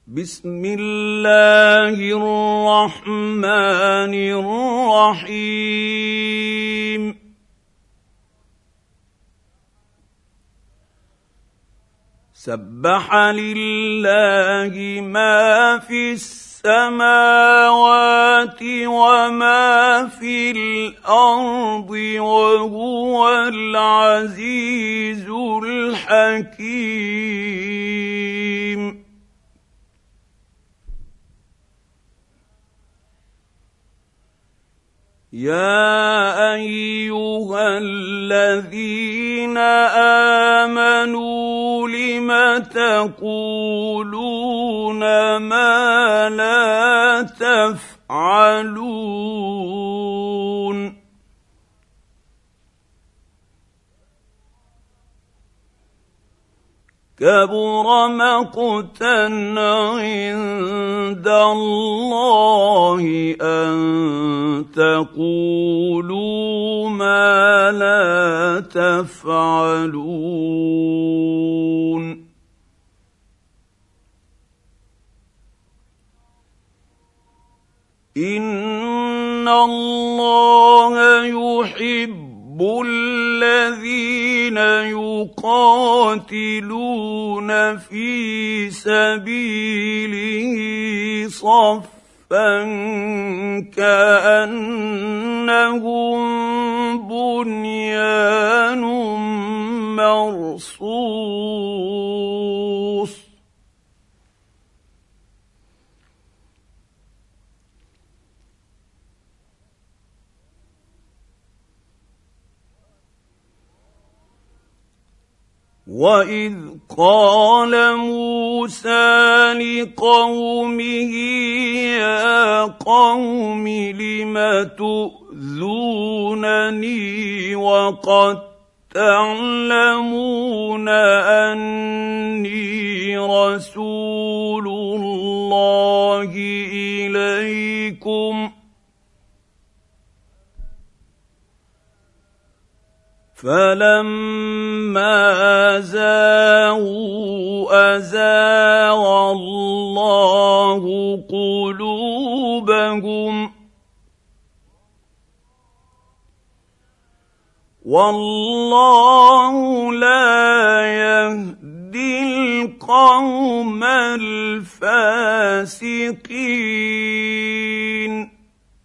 بسم الله الرحمن الرحيم سبح لله ما في السماوات وما في الأرض وهو العزيز الحكيم يا أيها الذين آمنوا لم تقولون ما لا تفعلون كبر مقتا عند الله أن تقولوا ما لا تفعلون إن الله يحب الذين يقاتلون في سبيله صفا كأنهم بنيان مرصوص وَإِذْ قَالَ مُوسَىٰ لِقَوْمِهِ يَا قَوْمِ لِمَ تُؤْذُونَنِي وَقَدْ تَعْلَمُونَ أَنِّي رَسُولُ اللَّهِ إِلَيْكُمْ فَلَمَّا زَاغُوا أَزَاغَ اللَّهُ قُلُوبَهُمْ وَاللَّهُ لَا يَهْدِي الْقَوْمَ الْفَاسِقِينَ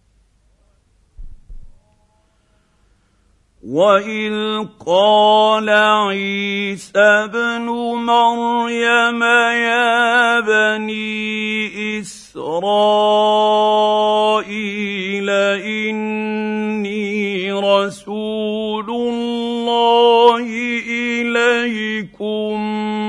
وَإِذْ قَالَ عِيسَى ابْنُ مَرْيَمَ يَا بَنِي إِسْرَائِيلَ إِنِّي رَسُولُ اللَّهِ إِلَيْكُم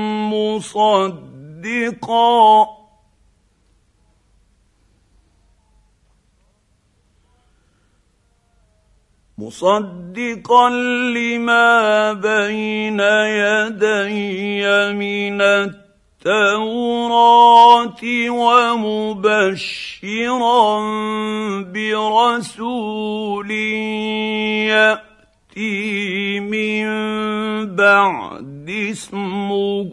مصدقا لما بين يدي من التوراة ومبشرا برسول يأتي من بعد اسمه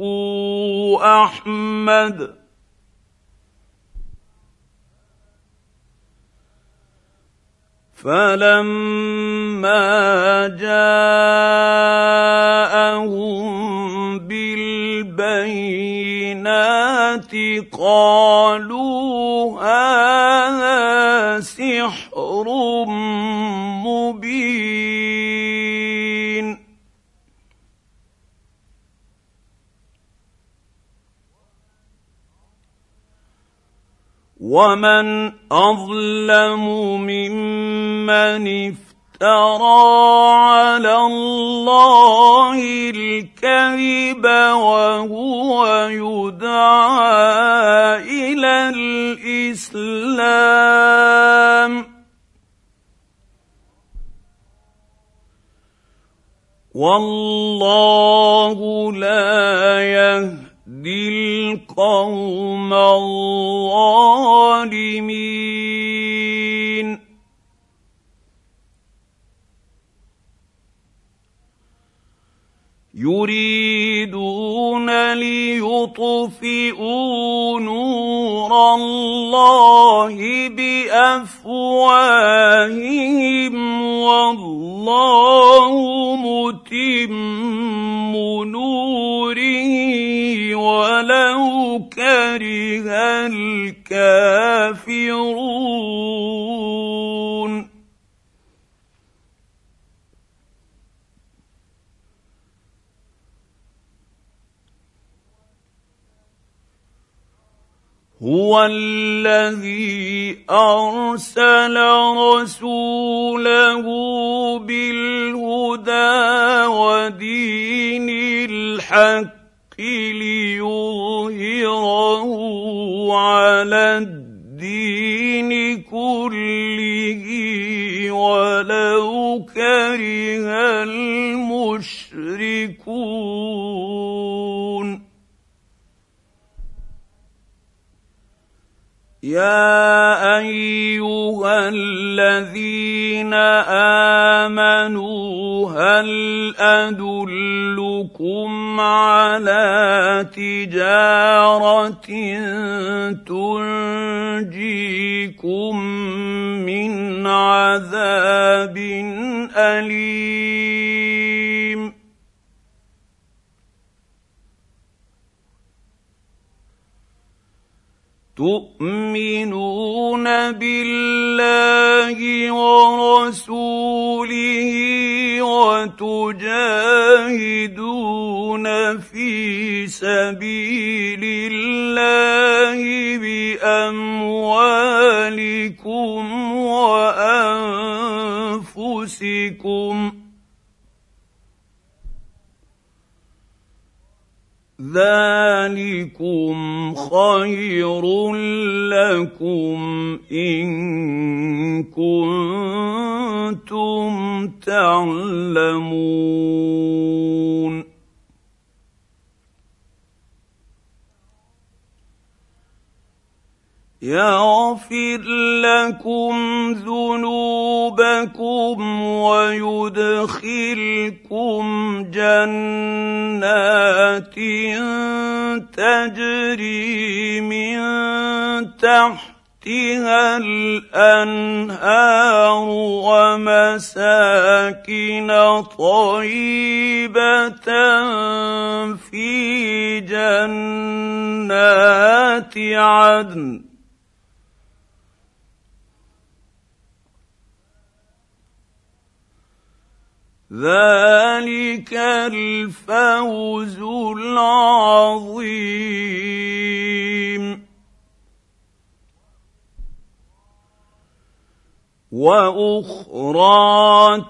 أحمد فَلَمَّا جَاءَهُم بِالْبَيِّنَاتِ قَالُوا هَٰذَا سِحْرٌ مُّبِينٌ وَمَنْ أَظْلَمُ مِمَّنِ افْتَرَىٰ عَلَى اللَّهِ الْكَذِبَ وَهُوَ يُدْعَىٰ إِلَى الْإِسْلَامِ وَاللَّهُ لَا يَهْدِي الْقَوْمَ الظَّالِمِينَ يُرِيدُونَ يريدون ليطفئوا نور الله بأفواههم والله متم نوره ولو كره الكافرون. هو الذي أرسل رسوله بالهدى ودين الحق ليظهره على الدين كله ولو كره المشركون. يا أيها الذين آمنوا هل أدلكم على تجارة تنجيكم من عذاب أليم؟ تؤمنون بالله ورسوله وتجاهدون في سبيل الله بأموالكم وأنفسكم ذلكم خير لكم إن كنتم تعلمون. يغفر لكم ذنوبكم ويدخلكم جنات تجري من تحتها الأنهار ومساكن طيبة في جنات عدن ذلك الفوز العظيم. وأخرى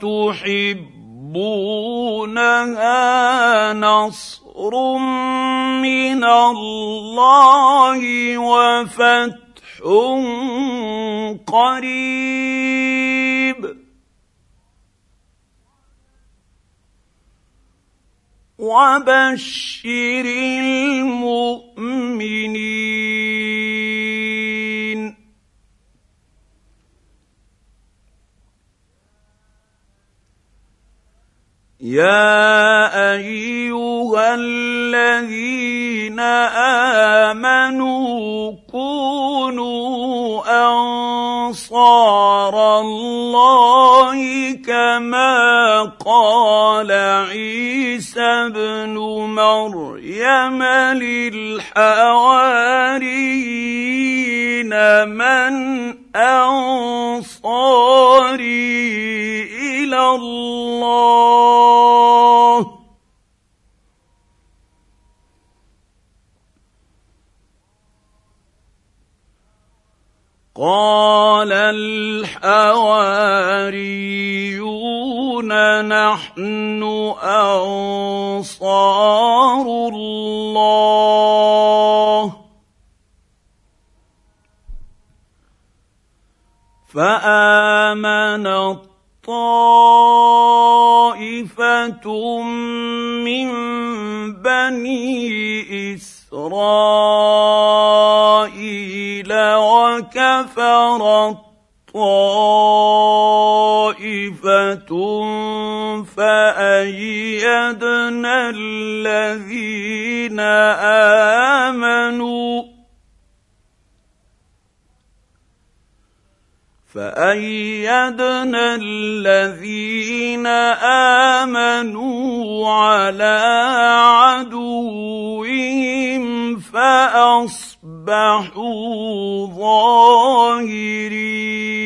تحبونها نصر من الله وفتح قريب وبشر المؤمنين. يا أيها الذين آمنوا كونوا أنصار الله كما قال عيسى ابن مريم للحواريين من أنصاري إلى الله قال الحواريون نحن أنصار الله فآمنت طائفة من بني إسرائيل وكفرت طائفة فأيدنا فأيدنا الذين آمنوا على عدوهم فأصبحوا ظاهرين.